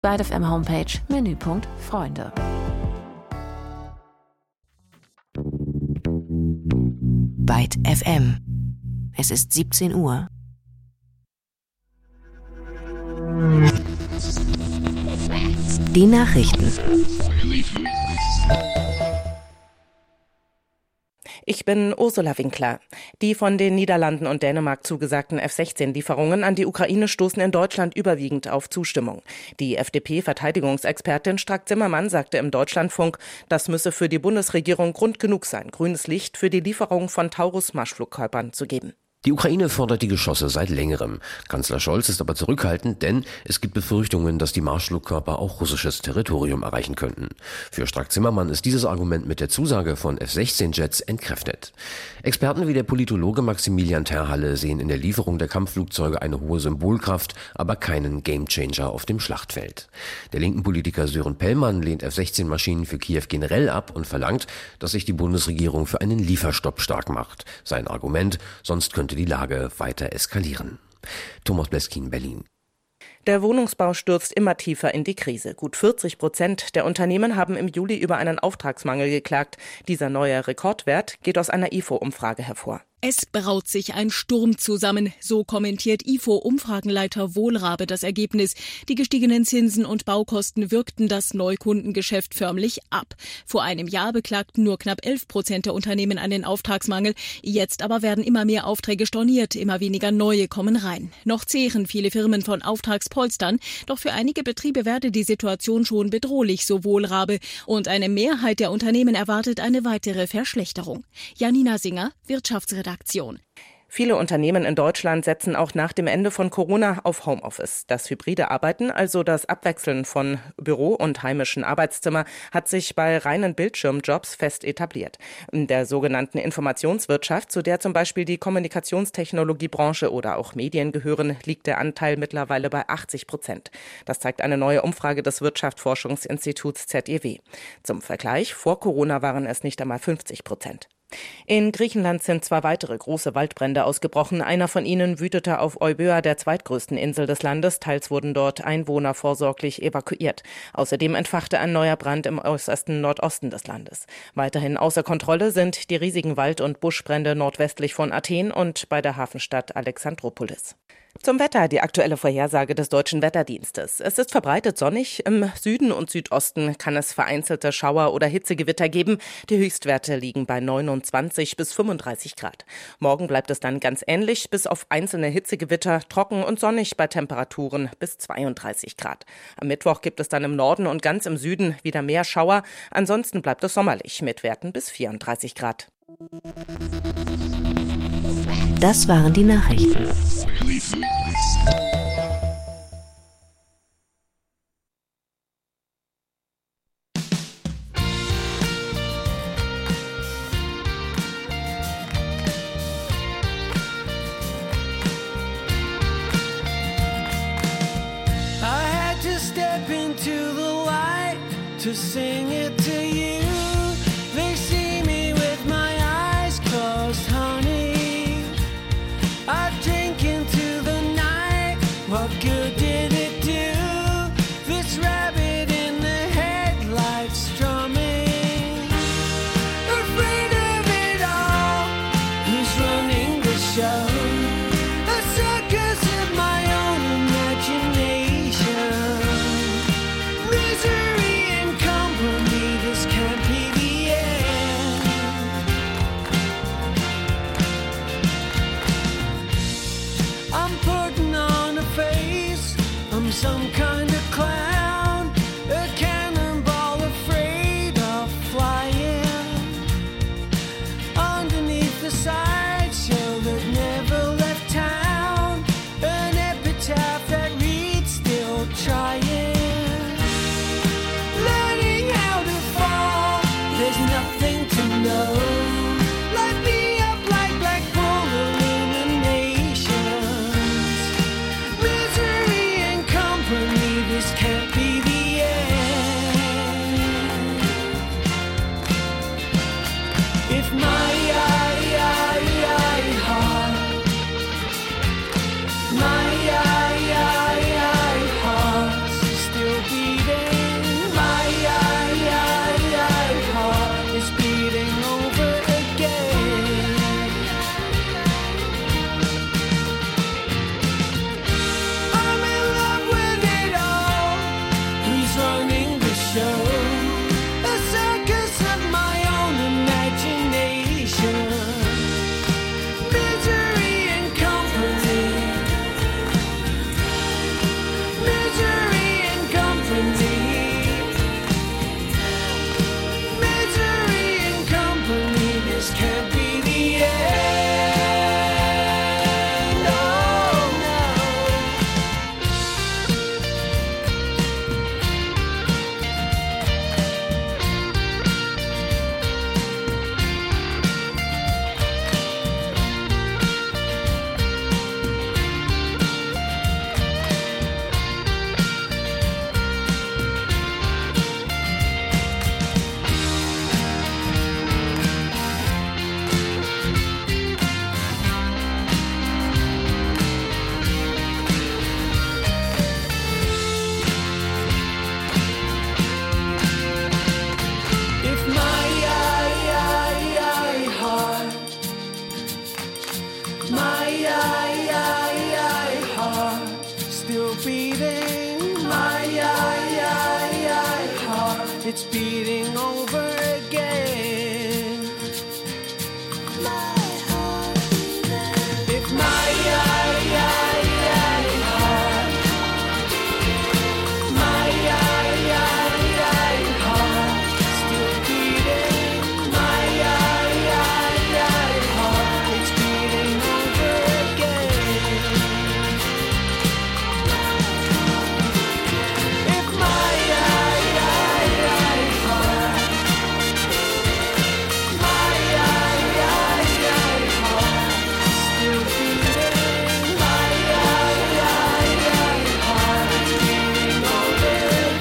Byte FM Homepage, Menüpunkt Freunde. Byte FM. Es ist 17 Uhr. Die Nachrichten. Ich bin Ursula Winkler. Die von den Niederlanden und Dänemark zugesagten F-16-Lieferungen an die Ukraine stoßen in Deutschland überwiegend auf Zustimmung. Die FDP-Verteidigungsexpertin Strack-Zimmermann sagte im Deutschlandfunk, das müsse für die Bundesregierung Grund genug sein, grünes Licht für die Lieferung von Taurus-Marschflugkörpern zu geben. Die Ukraine fordert die Geschosse seit längerem. Kanzler Scholz ist aber zurückhaltend, denn es gibt Befürchtungen, dass die Marschflugkörper auch russisches Territorium erreichen könnten. Für Strack-Zimmermann ist dieses Argument mit der Zusage von F-16-Jets entkräftet. Experten wie der Politologe Maximilian Terhalle sehen in der Lieferung der Kampfflugzeuge eine hohe Symbolkraft, aber keinen Gamechanger auf dem Schlachtfeld. Der linken Politiker Sören Pellmann lehnt F-16-Maschinen für Kiew generell ab und verlangt, dass sich die Bundesregierung für einen Lieferstopp stark macht. Sein Argument, sonst könnte die Lage weiter eskalieren. Thomas Bleskin, Berlin. Der Wohnungsbau stürzt immer tiefer in die Krise. Gut 40% der Unternehmen haben im Juli über einen Auftragsmangel geklagt. Dieser neue Rekordwert geht aus einer IFO-Umfrage hervor. Es braut sich ein Sturm zusammen, so kommentiert IFO-Umfragenleiter Wohlrabe das Ergebnis. Die gestiegenen Zinsen und Baukosten wirkten das Neukundengeschäft förmlich ab. Vor einem Jahr beklagten nur knapp 11% der Unternehmen einen Auftragsmangel. Jetzt aber werden immer mehr Aufträge storniert, immer weniger neue kommen rein. Noch zehren viele Firmen von Auftragspolstern, doch für einige Betriebe werde die Situation schon bedrohlich, so Wohlrabe. Und eine Mehrheit der Unternehmen erwartet eine weitere Verschlechterung. Janina Singer, Wirtschaftsredaktion. Viele Unternehmen in Deutschland setzen auch nach dem Ende von Corona auf Homeoffice. Das hybride Arbeiten, also das Abwechseln von Büro und heimischen Arbeitszimmer, hat sich bei reinen Bildschirmjobs fest etabliert. In der sogenannten Informationswirtschaft, zu der zum Beispiel die Kommunikationstechnologiebranche oder auch Medien gehören, liegt der Anteil mittlerweile bei 80%. Das zeigt eine neue Umfrage des Wirtschaftsforschungsinstituts ZEW. Zum Vergleich, vor Corona waren es nicht einmal 50%. In Griechenland sind 2 weitere große Waldbrände ausgebrochen. Einer von ihnen wütete auf Euböa, der zweitgrößten Insel des Landes. Teils wurden dort Einwohner vorsorglich evakuiert. Außerdem entfachte ein neuer Brand im äußersten Nordosten des Landes. Weiterhin außer Kontrolle sind die riesigen Wald- und Buschbrände nordwestlich von Athen und bei der Hafenstadt Alexandroupolis. Zum Wetter, die aktuelle Vorhersage des Deutschen Wetterdienstes. Es ist verbreitet sonnig. Im Süden und Südosten kann es vereinzelte Schauer- oder Hitzegewitter geben. Die Höchstwerte liegen bei 29 bis 35 Grad. Morgen bleibt es dann ganz ähnlich, bis auf einzelne Hitzegewitter, trocken und sonnig bei Temperaturen bis 32 Grad. Am Mittwoch gibt es dann im Norden und ganz im Süden wieder mehr Schauer. Ansonsten bleibt es sommerlich mit Werten bis 34 Grad. Das waren die Nachrichten. I had to step into the light to sing it to you. They see me with my eyes closed, honey. I drink into the night. What good did it do? This rabbit in the headlights strumming. Afraid of it all. Who's running the show? A circus of my own imagination. Misery and company, this can't it's beating over again. My heart beating. If my heart, my heart still beating. My heart, it's beating over again. If my heart, still beating. My heart, it's beating over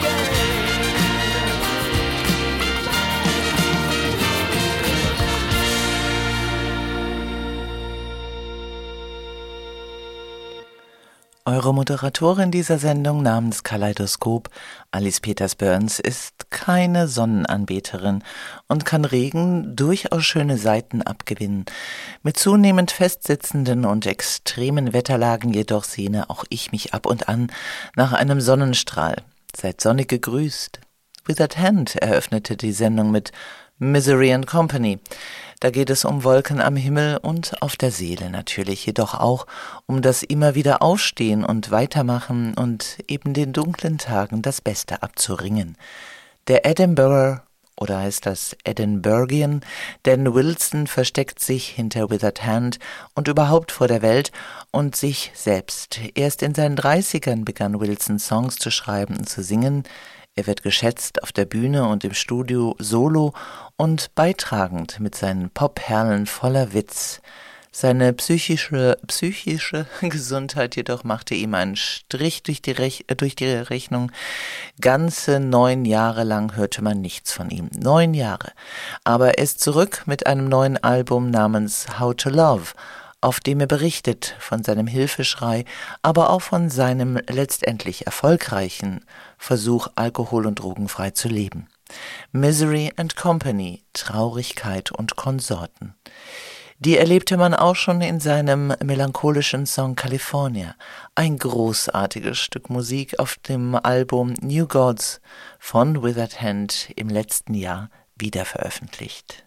Eure Moderatorin dieser Sendung namens Kaleidoskop, Alice Peters-Burns, ist keine Sonnenanbeterin und kann Regen durchaus schöne Seiten abgewinnen. Mit zunehmend festsitzenden und extremen Wetterlagen jedoch sehne auch ich mich ab und an nach einem Sonnenstrahl. Seid sonnig gegrüßt. Withered Hand eröffnete die Sendung mit Misery and Company. Da geht es um Wolken am Himmel und auf der Seele natürlich, jedoch auch um das immer wieder Aufstehen und Weitermachen und eben den dunklen Tagen das Beste abzuringen. Der Edinburgh, oder heißt das Edinburghian, Dan Wilson versteckt sich hinter Withered Hand und überhaupt vor der Welt und sich selbst. Erst in seinen 30ern begann Wilson Songs zu schreiben und zu singen. Er wird geschätzt auf der Bühne und im Studio solo und beitragend mit seinen Popperlen voller Witz. Seine psychische Gesundheit jedoch machte ihm einen Strich durch die Rechnung. Ganze 9 Jahre lang hörte man nichts von ihm. 9 Jahre. Aber er ist zurück mit einem neuen Album namens How to Love, auf dem er berichtet von seinem Hilfeschrei, aber auch von seinem letztendlich erfolgreichen Versuch, alkohol- und drogenfrei zu leben. Misery and Company, Traurigkeit und Konsorten. Die erlebte man auch schon in seinem melancholischen Song California, ein großartiges Stück Musik auf dem Album New Gods von Withered Hand im letzten Jahr wieder veröffentlicht.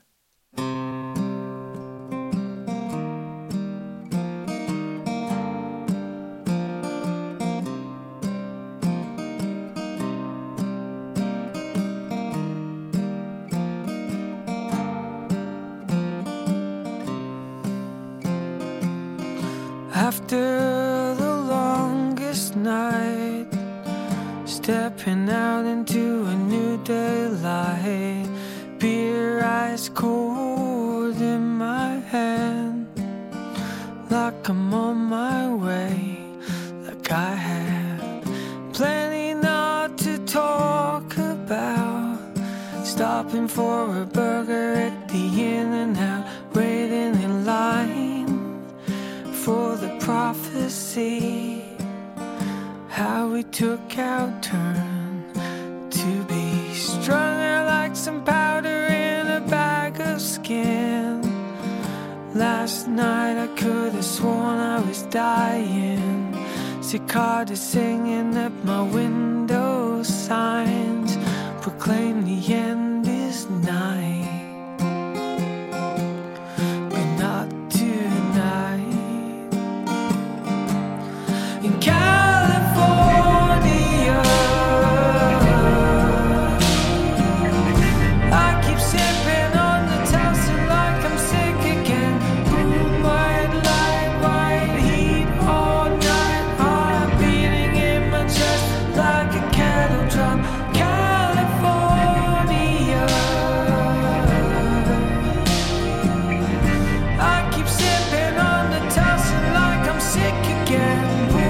After the longest night, stepping out into a new daylight, beer ice cold in my hand, like I'm on my way, like I had plenty not to talk about, stopping for a burger at the In-N-Out, waiting in line for the prophecy, how we took our turn to be strung out like some powder in a bag of skin. Last night I could have sworn I was dying, cicadas singing at my window, signs proclaim the end is nigh. But not tonight. In California, I keep sipping on the Tulsa like I'm sick again. Boom, white light, white heat all night. Heart beating in my chest like a kettle drum. California, I keep sipping on the Tulsa like I'm sick again.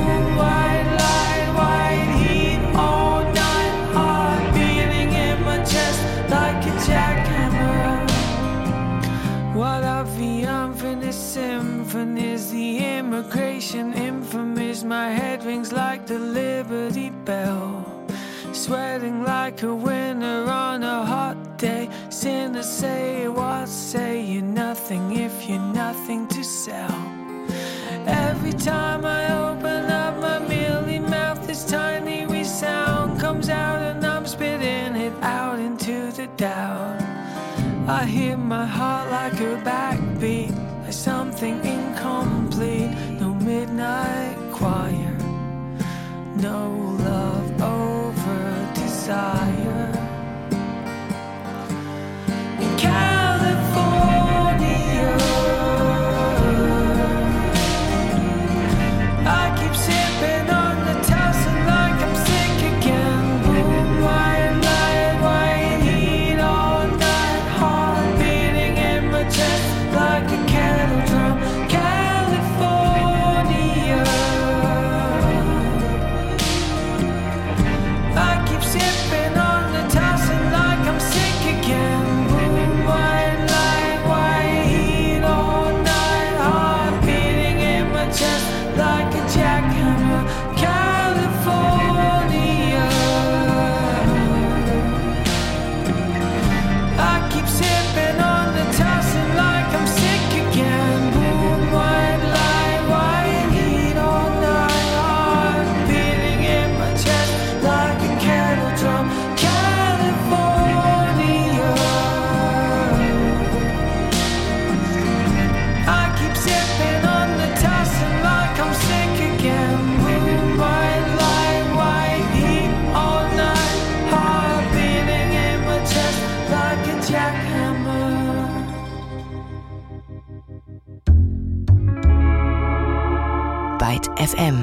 Symphonies, the immigration infamous. My head rings like the Liberty Bell, sweating like a winter on a hot day. Sinners say, what say you nothing if you're nothing to sell? Every time I open up my mealy mouth, this tiny wee sound comes out and I'm spitting it out into down. I hear my heart like a backbeat, like something incomplete. No midnight choir, no love over desire. In California, I keep sipping on the Tulsa like I'm sick again. Boom, white light, white heat all night, heart beating in my chest like a kettle drum. California, I keep sipping on the Tulsa like I'm sick again. Boom, white light, white heat all night, heart beating in my chest like a jackhammer. California, I keep sipping on the Tulsa like I'm sick again. Boom, white light, white heat all night, heart beating in my chest like a kettle drum. California, I keep sipping on the Tulsa like I'm sick again. Boom, white light, white heat all night, heart beating in my chest like a jackhammer. Byte FM.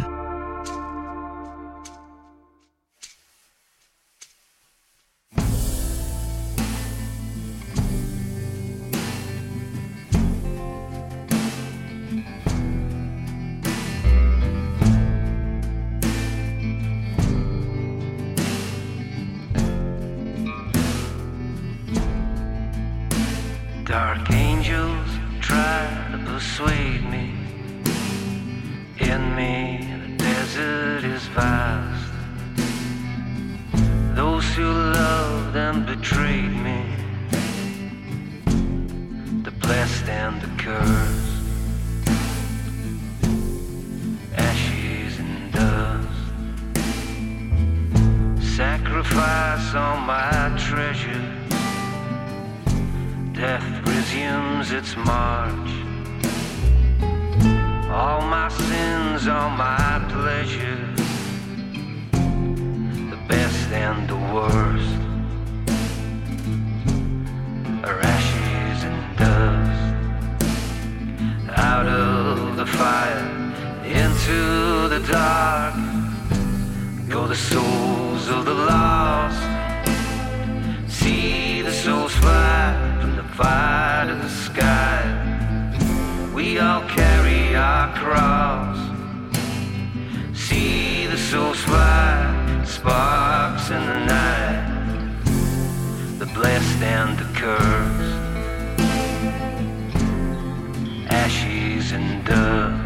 Dark angels try to persuade me. In me, the desert is vast. Those who loved and betrayed me, the blessed and the cursed, ashes and dust. Sacrifice all my treasures. Death resumes its march. All my sins, all my pleasures, the best and the worst, are ashes and dust. Out of the fire, into the dark, go the souls of the lost. See the souls fly from the fire to the sky. We all carry our cross. See the souls fly, sparks in the night, the blessed and the cursed, ashes and dust.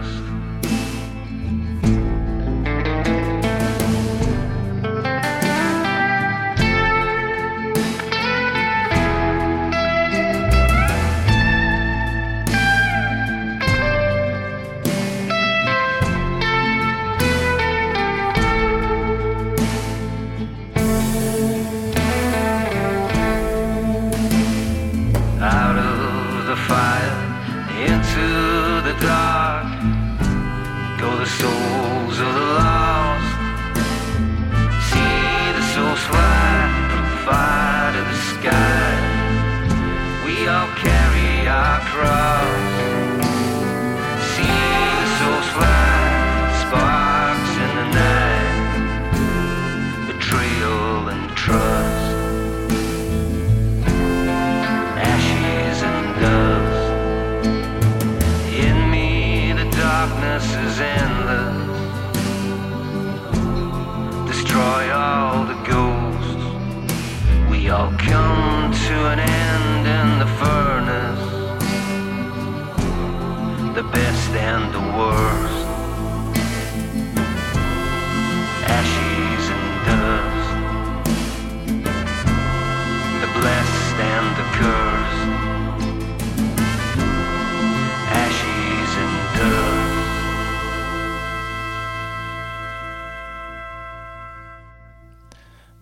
Souls of the lost. See the souls fly from fire to the sky. We all carry our cross. See the souls fly, sparks in the night, betrayal and trust, ashes and dust. In me the darkness is endless. Destroy all the ghosts. We all come to an end in the furnace, the best and the worst, ashes and dust, the blessed and the cursed, ashes and dust.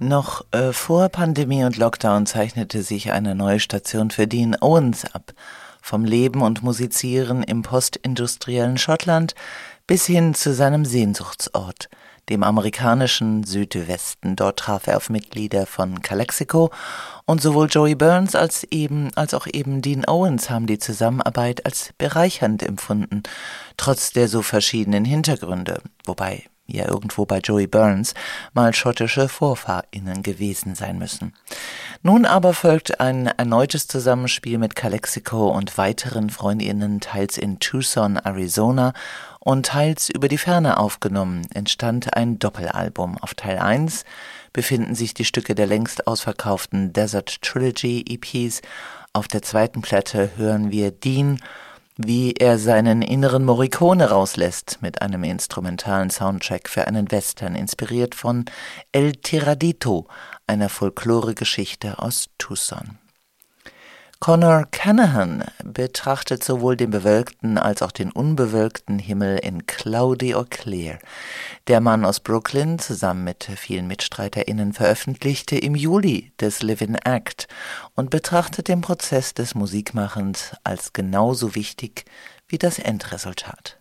Noch vor Pandemie und Lockdown zeichnete sich eine neue Station für Dean Owens ab. Vom Leben und Musizieren im postindustriellen Schottland bis hin zu seinem Sehnsuchtsort, dem amerikanischen Südwesten. Dort traf er auf Mitglieder von Calexico und sowohl Joey Burns als auch Dean Owens haben die Zusammenarbeit als bereichernd empfunden, trotz der so verschiedenen Hintergründe, wobei ja irgendwo bei Joey Burns mal schottische VorfahrInnen gewesen sein müssen. Nun aber folgt ein erneutes Zusammenspiel mit Calexico und weiteren FreundInnen, teils in Tucson, Arizona und teils über die Ferne aufgenommen, entstand ein Doppelalbum. Auf Teil 1 befinden sich die Stücke der längst ausverkauften Desert Trilogy EPs. Auf der zweiten Platte hören wir Dean, wie er seinen inneren Morricone rauslässt mit einem instrumentalen Soundtrack für einen Western, inspiriert von El Tiradito, einer Folklore-Geschichte aus Tucson. Conor Canahan betrachtet sowohl den bewölkten als auch den unbewölkten Himmel in Cloudy or Clear. Der Mann aus Brooklyn, zusammen mit vielen MitstreiterInnen, veröffentlichte im Juli das Live-In Act und betrachtet den Prozess des Musikmachens als genauso wichtig wie das Endresultat.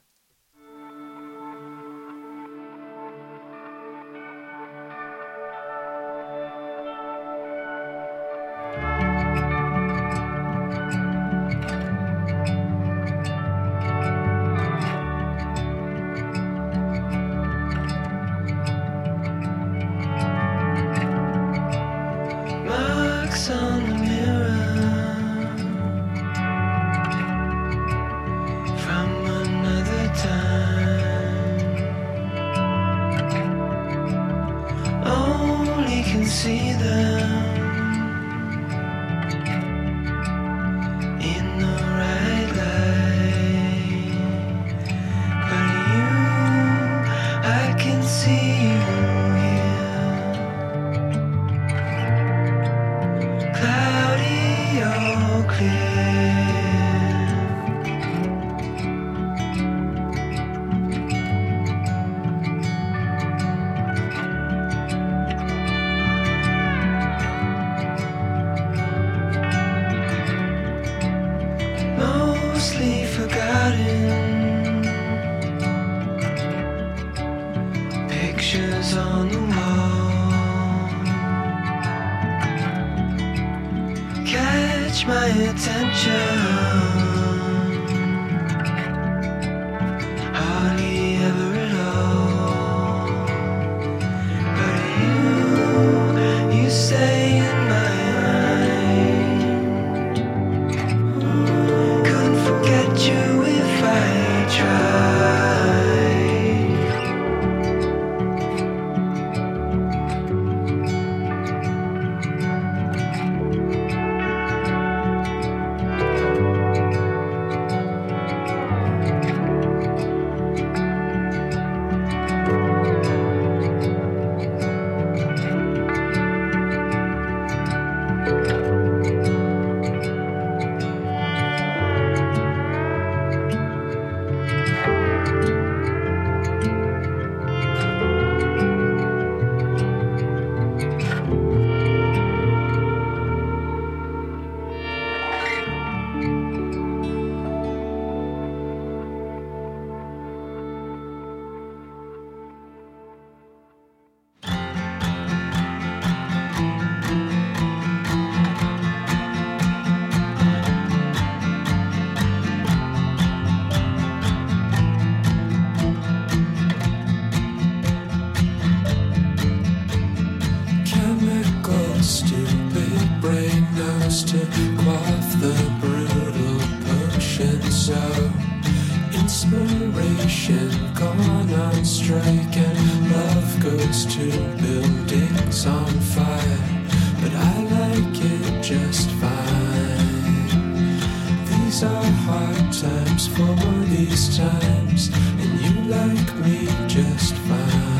On the mirror from another time, only can see them in the right light, but you, I can see you. Mostly forgotten pictures on the wall catch my attention, hardly ever at all, but you stay in my you if I try. Stupid brain knows to quaff the brutal potions of inspiration gone on strike, and love goes to buildings on fire, but I like it just fine. These are hard times for these times, and you like me just fine.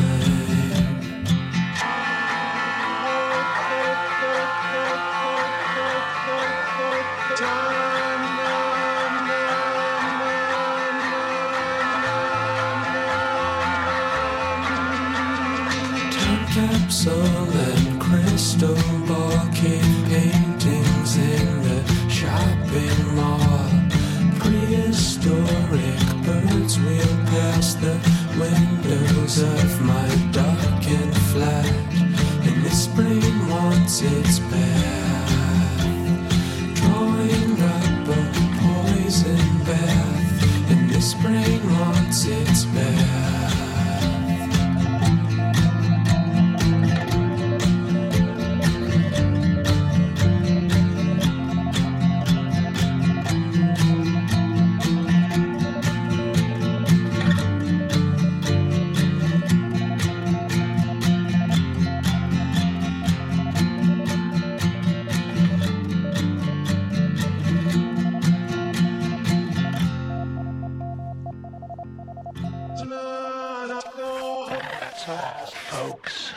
Capsule and cream. crystal ball cave paintings in the shopping mall. Prehistoric birds wheel past the windows of my darkened flat, and this brain wants its bath, drawing up a poison bath, and this brain wants its bath. Folks.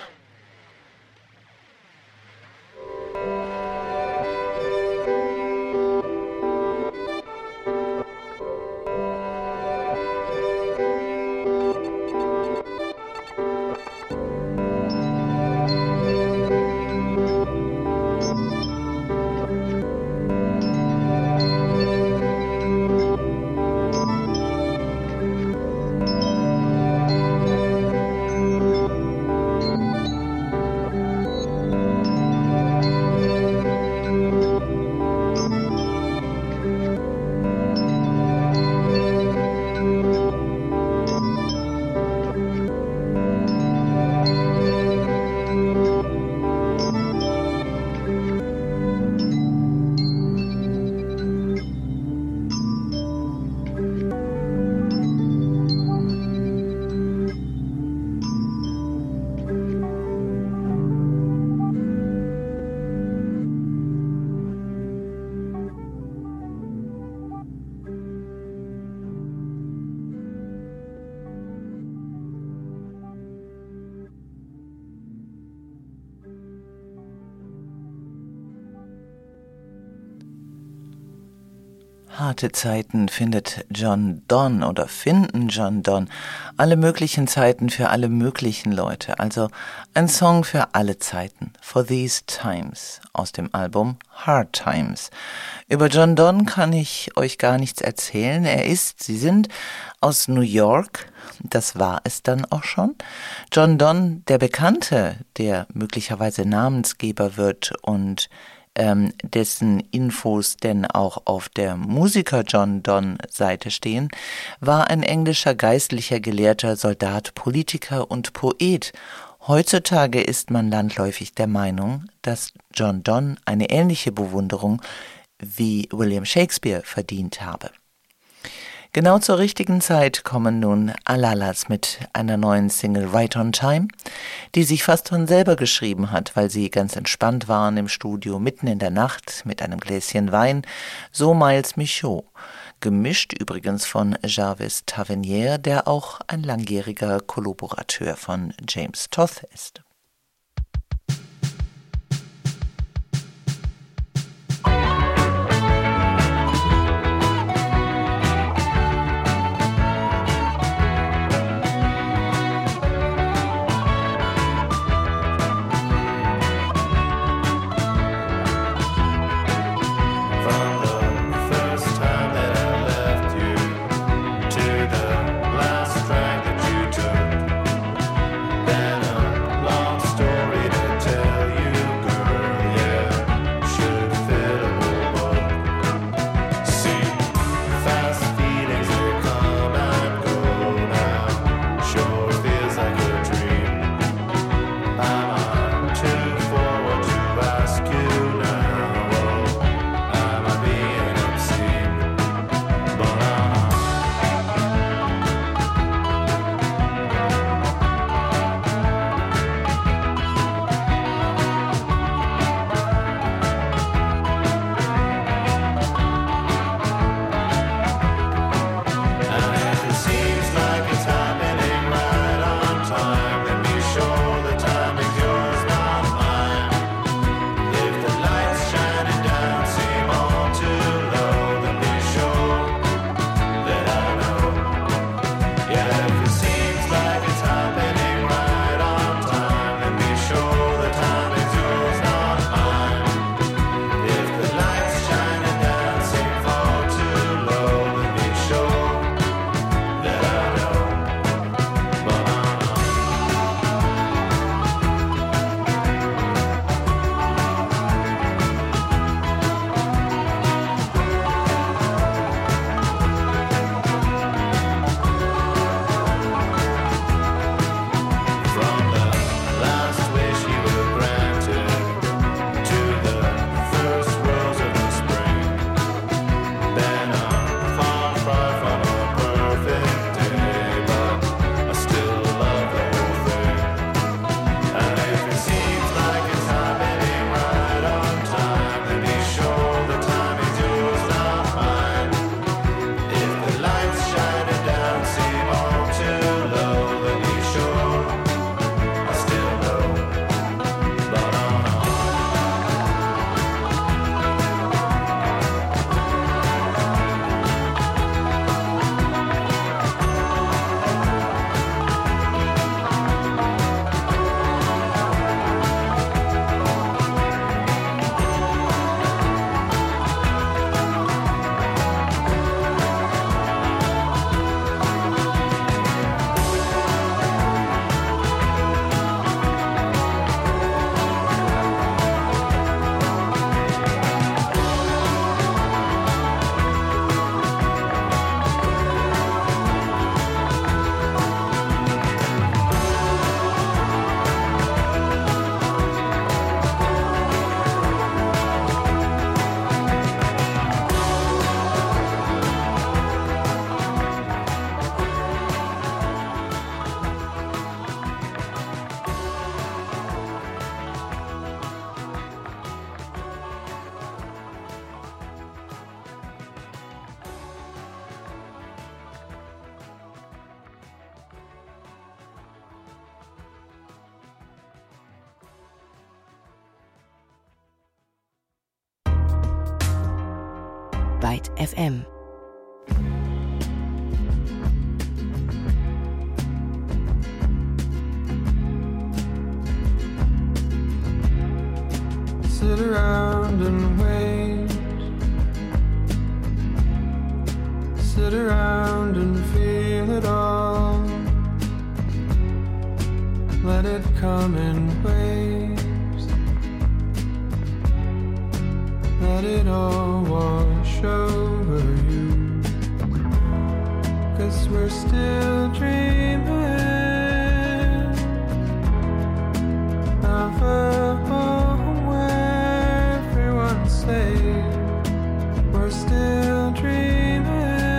Harte Zeiten findet John Donne oder finden John Donne alle möglichen Zeiten für alle möglichen Leute. Also ein Song für alle Zeiten. For These Times aus dem Album Hard Times. Über John Donne kann ich euch gar nichts erzählen. Sie sind aus New York. Das war es dann auch schon. John Donne, der Bekannte, der möglicherweise Namensgeber wird und dessen Infos denn auch auf der Musiker John Donne Seite stehen, war ein englischer geistlicher Gelehrter, Soldat, Politiker und Poet. Heutzutage ist man landläufig der Meinung, dass John Donne eine ähnliche Bewunderung wie William Shakespeare verdient habe. Genau zur richtigen Zeit kommen nun Alalas mit einer neuen Single Right on Time, die sich fast von selber geschrieben hat, weil sie ganz entspannt waren im Studio, mitten in der Nacht mit einem Gläschen Wein, so Miles Michaud. Gemischt übrigens von Jarvis Tavernier, der auch ein langjähriger Kollaborateur von James Toth ist. Long Byte FM. Sit around and wait. Sit around and feel it all. Let it come in waves. Let it all wash over you. 'Cause we're still dreaming of a home where everyone's safe. We're still dreaming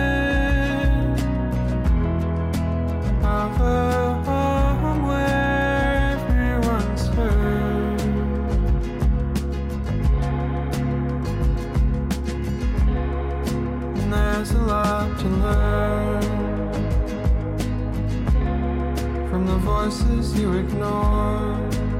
of a home where everyone's heard. And there's a lot to learn from the voices you ignore.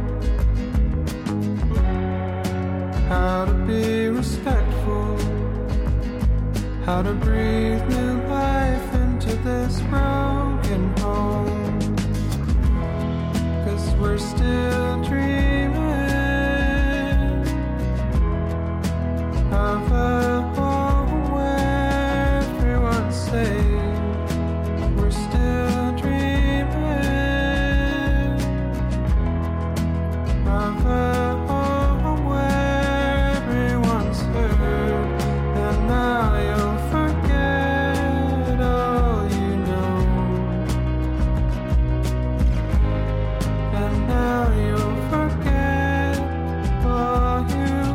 How to be respectful, how to breathe new life into this broken home. 'Cause we're still dreaming of a home where everyone's safe. We're still dreaming of a home where everyone's heard. And now you'll forget all you know. And now you'll forget all you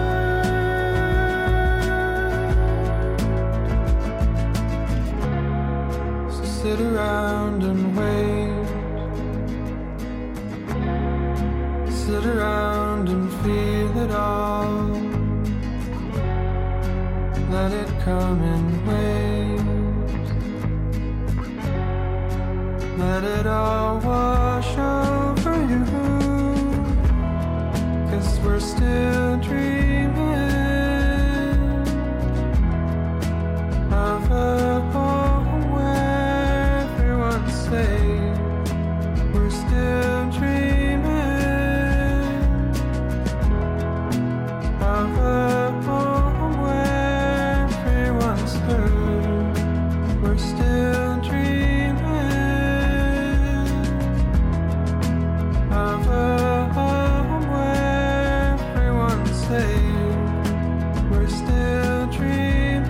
heard. So sit around and wait. Sit around and feel it all. Let it come in waves. Let it all wash over you. 'Cause we're still dreaming of a home where everyone's safe. We're still dreaming of a home where everyone's heard. We're still dreaming of a home where everyone's safe. We're still dreaming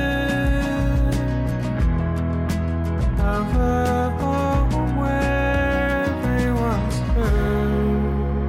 of a home where everyone's heard.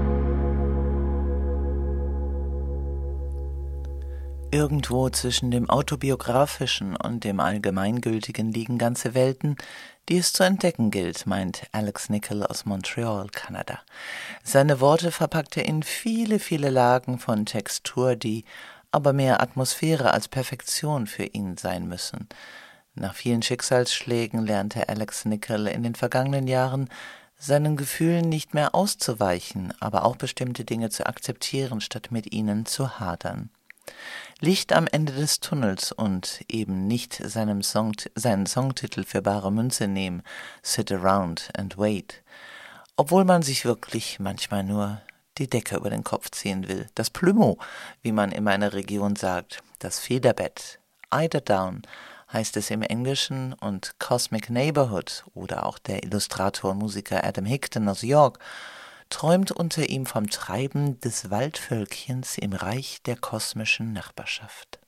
Irgendwo zwischen dem Autobiografischen und dem Allgemeingültigen liegen ganze Welten, die es zu entdecken gilt, meint Alex Nichol aus Montreal, Kanada. Seine Worte verpackt er in viele, viele Lagen von Textur, die aber mehr Atmosphäre als Perfektion für ihn sein müssen. Nach vielen Schicksalsschlägen lernte Alex Nichol in den vergangenen Jahren, seinen Gefühlen nicht mehr auszuweichen, aber auch bestimmte Dinge zu akzeptieren, statt mit ihnen zu hadern. Licht am Ende des Tunnels und eben nicht seinen Songtitel für bare Münze nehmen, Sit Around and Wait. Obwohl man sich wirklich manchmal nur die Decke über den Kopf ziehen will. Das Plumeau, wie man in meiner Region sagt, das Federbett, Eider Down heißt es im Englischen, und Cosmic Neighborhood oder auch der Illustrator und Musiker Adam Higdon aus York träumt unter ihm vom Treiben des Waldvölkchens im Reich der kosmischen Nachbarschaft.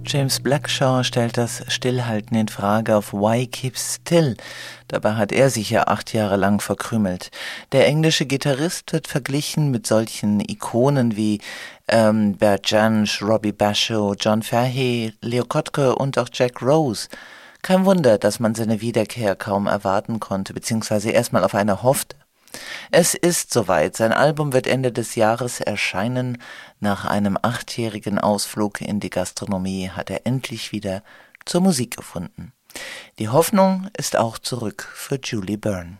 James Blackshaw stellt das Stillhalten in Frage auf Why Keep Still. Dabei hat er sich ja 8 Jahre lang verkrümelt. Der englische Gitarrist wird verglichen mit solchen Ikonen wie Bert Jansch, Robbie Basho, John Fahey, Leo Kottke und auch Jack Rose. Kein Wunder, dass man seine Wiederkehr kaum erwarten konnte, beziehungsweise erstmal auf eine hoffte. Es ist soweit, sein Album wird Ende des Jahres erscheinen. Nach einem 8-jährigen Ausflug in die Gastronomie hat er endlich wieder zur Musik gefunden. Die Hoffnung ist auch zurück für Julie Byrne.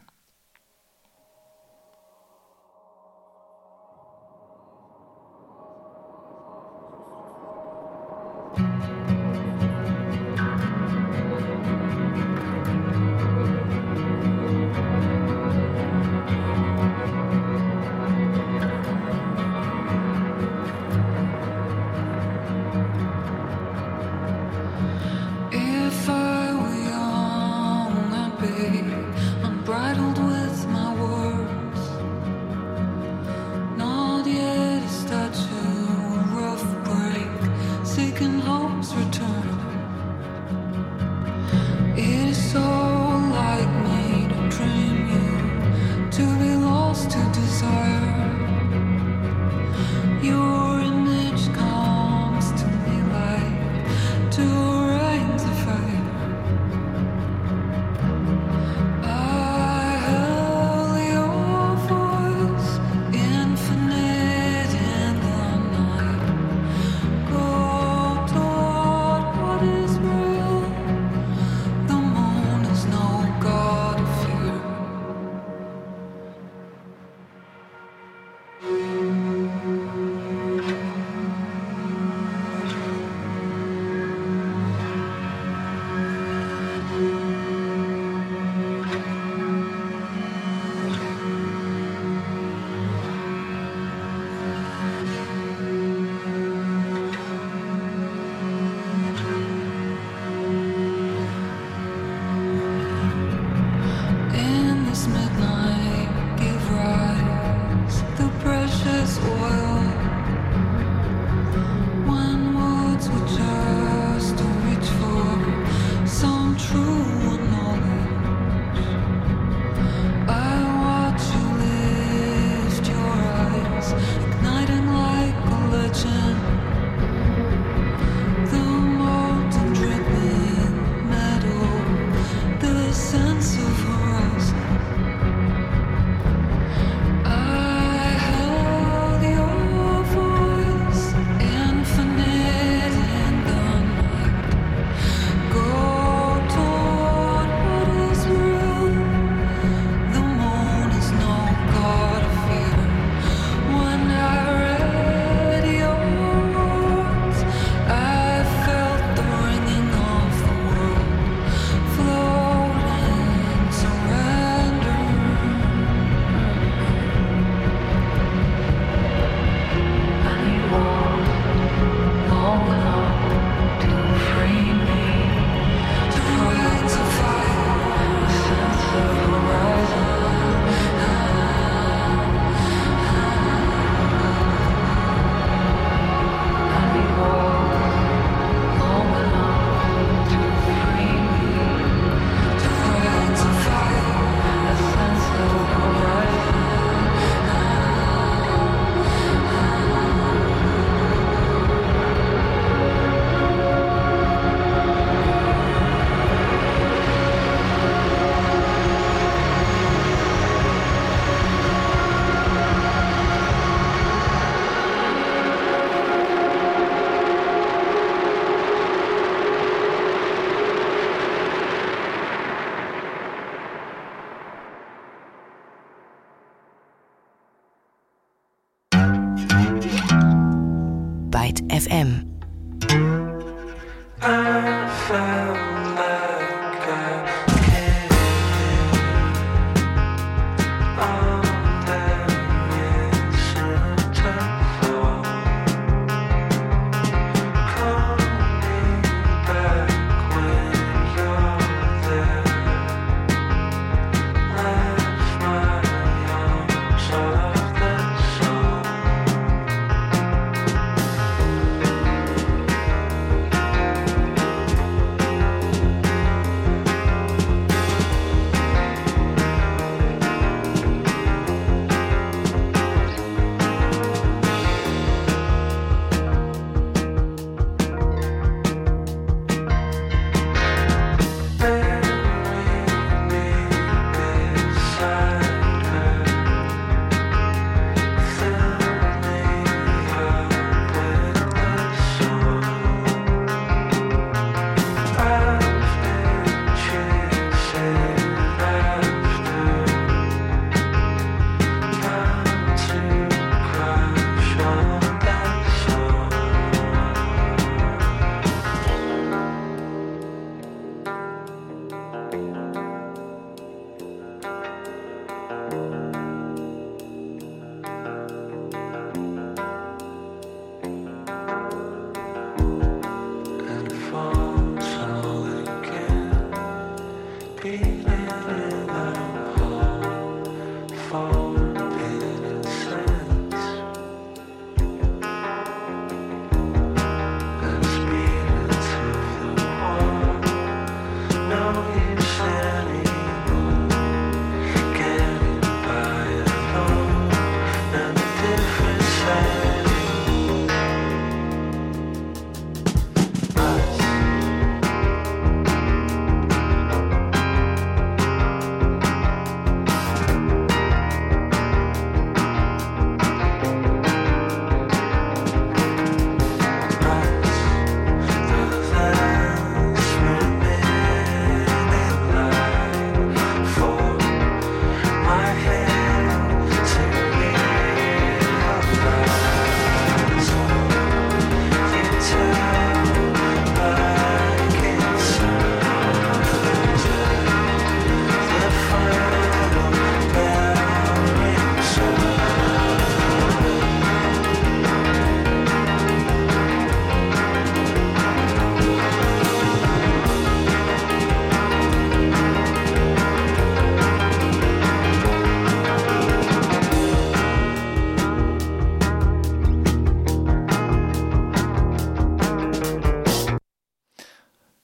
Byte FM.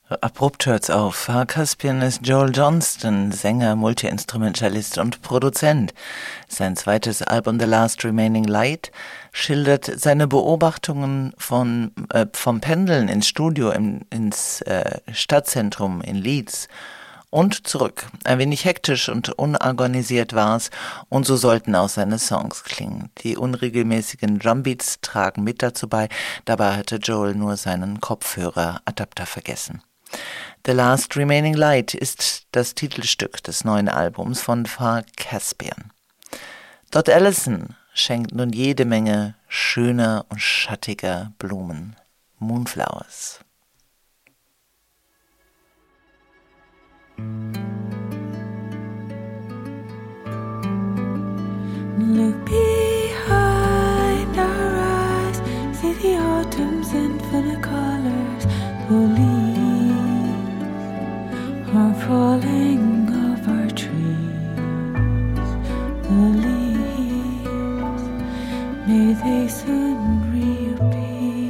Abrupt hört's auf. Far Caspian ist Joel Johnston, Sänger, Multi-Instrumentalist und Produzent. Sein zweites Album The Last Remaining Light schildert seine Beobachtungen vom Pendeln ins Studio ins Stadtzentrum in Leeds und zurück. Ein wenig hektisch und unorganisiert war's und so sollten auch seine Songs klingen. Die unregelmäßigen Drumbeats tragen mit dazu bei, dabei hatte Joel nur seinen Kopfhöreradapter vergessen. The Last Remaining Light ist das Titelstück des neuen Albums von Far Caspian. Dot Ellison schenkt nun jede Menge schöner und schattiger Blumen. Moonflowers. Look behind our eyes, see the autumn's infinite colors. The leaves are falling off our trees. The leaves, may they soon reappear.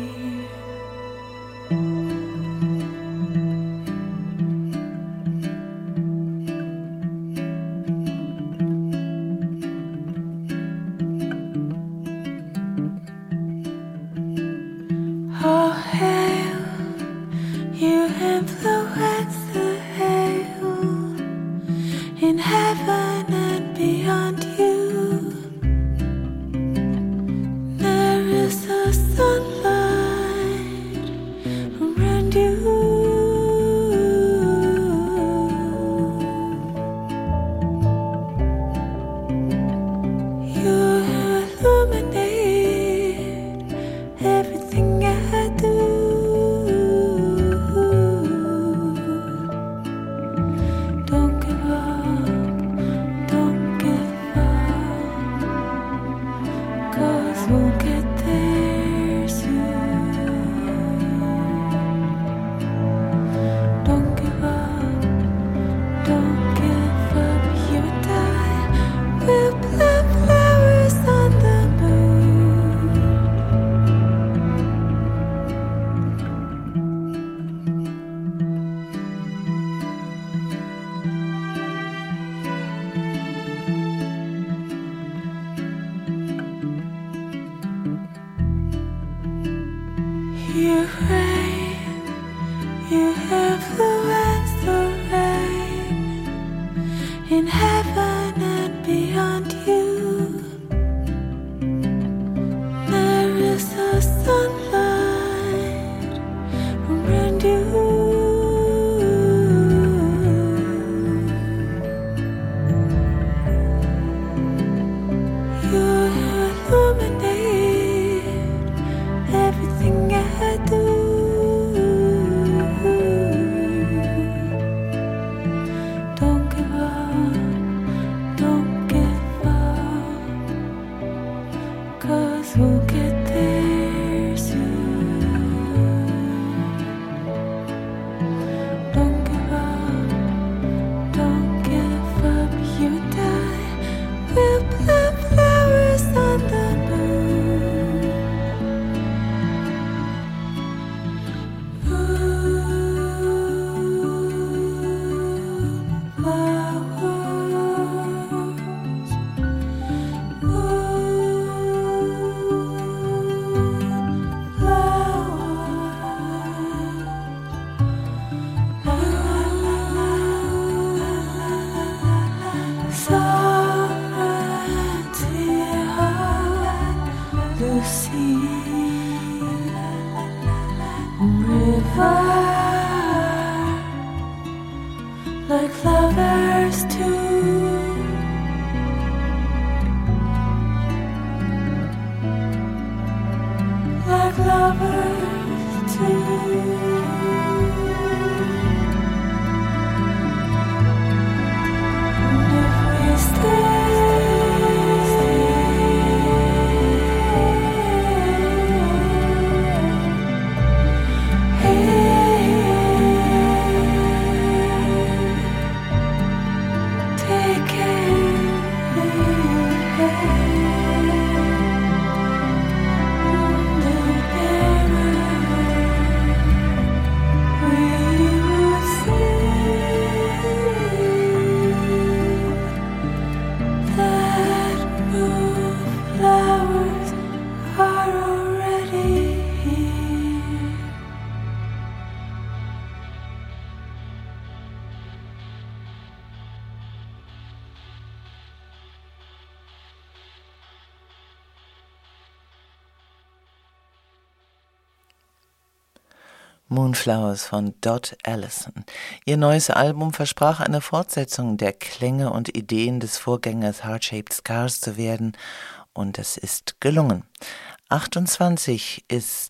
Oh, hail, you influence the hail in heaven and beyond you. There is a sunlight around you. You illuminate everything I do. Don't give up, don't give up, 'cause we'll get there soon. Don't give up, you die. We'll plant flowers on the moon. You rain, you influence the rain in heaven and beyond you. There is a sunlight around you. You illuminate everything I do. Don't give up, 'cause we'll get there soon. Don't give up, you die. We'll plant flowers on the moon. Like lovers too. Like lovers too. And if we take care. Moonflowers von Dot Allison. Ihr neues Album versprach eine Fortsetzung der Klänge und Ideen des Vorgängers Heart-Shaped Scars zu werden, und es ist gelungen. 28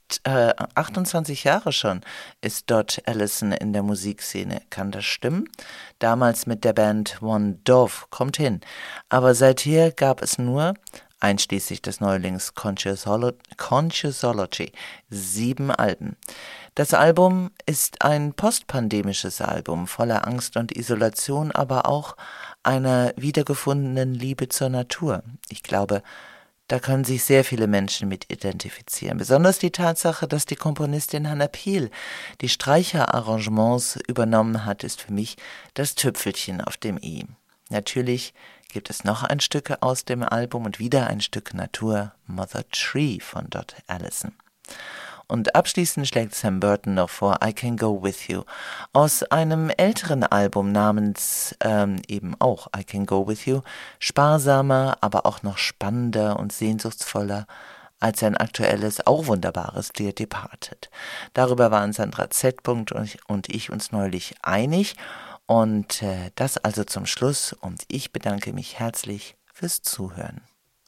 Jahre schon ist Dot Allison in der Musikszene. Kann das stimmen? Damals mit der Band One Dove, kommt hin. Aber seither gab es nur, einschließlich des Neulings Consciousology, 7 Alben. Das Album ist ein postpandemisches Album, voller Angst und Isolation, aber auch einer wiedergefundenen Liebe zur Natur. Ich glaube, da können sich sehr viele Menschen mit identifizieren. Besonders die Tatsache, dass die Komponistin Hannah Peel die Streicherarrangements übernommen hat, ist für mich das Tüpfelchen auf dem i. Natürlich gibt es noch ein Stück aus dem Album und wieder ein Stück Natur, Mother Tree von Dot Allison. Und abschließend schlägt Sam Burton noch vor I Can Go With You aus einem älteren Album namens eben auch I Can Go With You, sparsamer, aber auch noch spannender und sehnsuchtsvoller als sein aktuelles, auch wunderbares Dear Departed. Darüber waren Sandra Z. und ich uns neulich einig, und das also zum Schluss, und ich bedanke mich herzlich fürs Zuhören.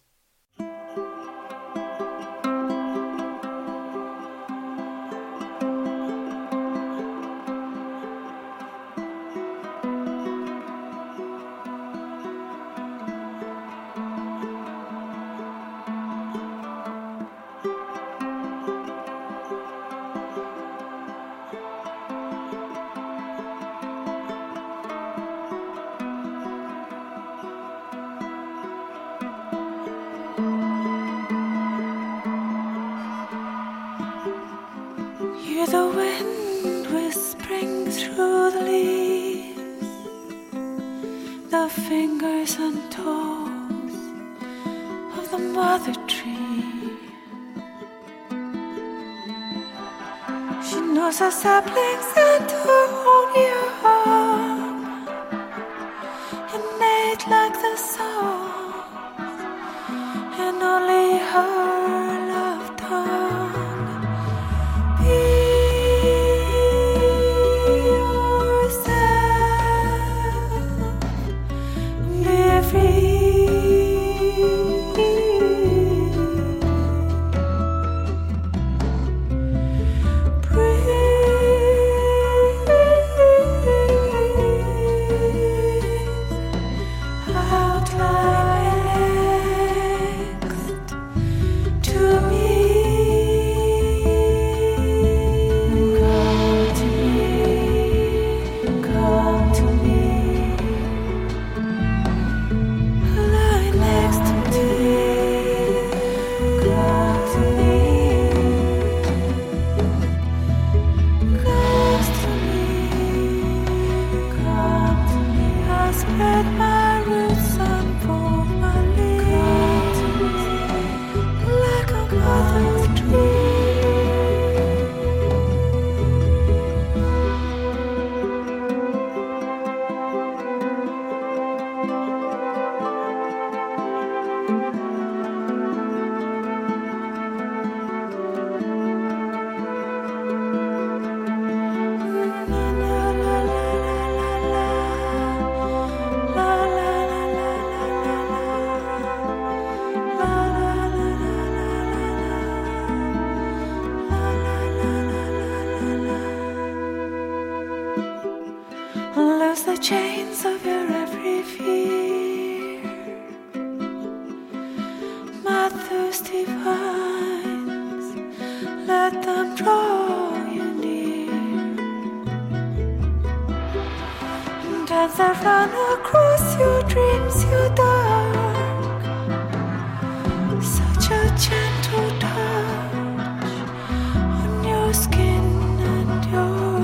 Hear the wind whispering through the leaves, the fingers and toes of the mother tree. She knows her saplings and her own young, innate like the songs, and only her love tongue. The chains of your every fear, my thirsty vines, let them draw you near, and as I run across your dreams, your dark, such a gentle touch on your skin and your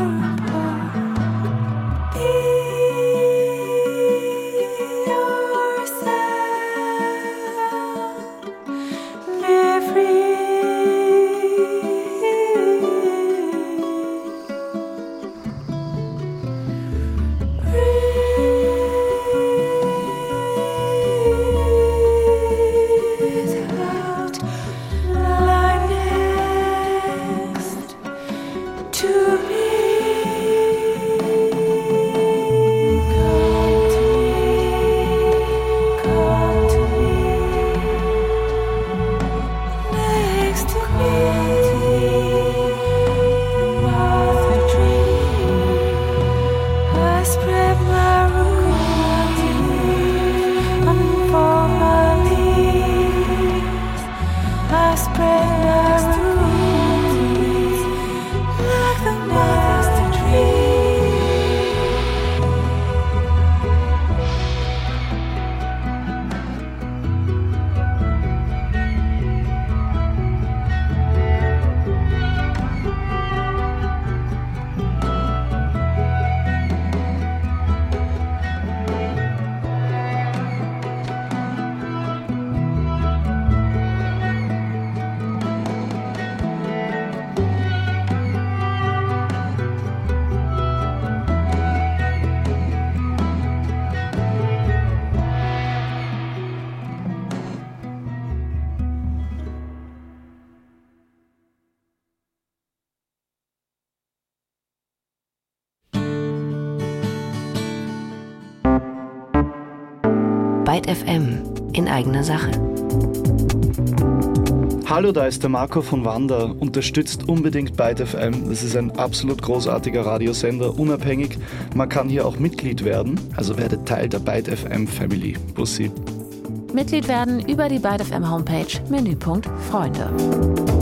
Byte FM in eigener Sache. Hallo, da ist der Marco von Wanda. Unterstützt unbedingt Byte FM. Das ist ein absolut großartiger Radiosender, unabhängig. Man kann hier auch Mitglied werden, also werdet Teil der Byte FM Family. Bussi. Mitglied werden über die Byte FM Homepage, Menüpunkt Freunde.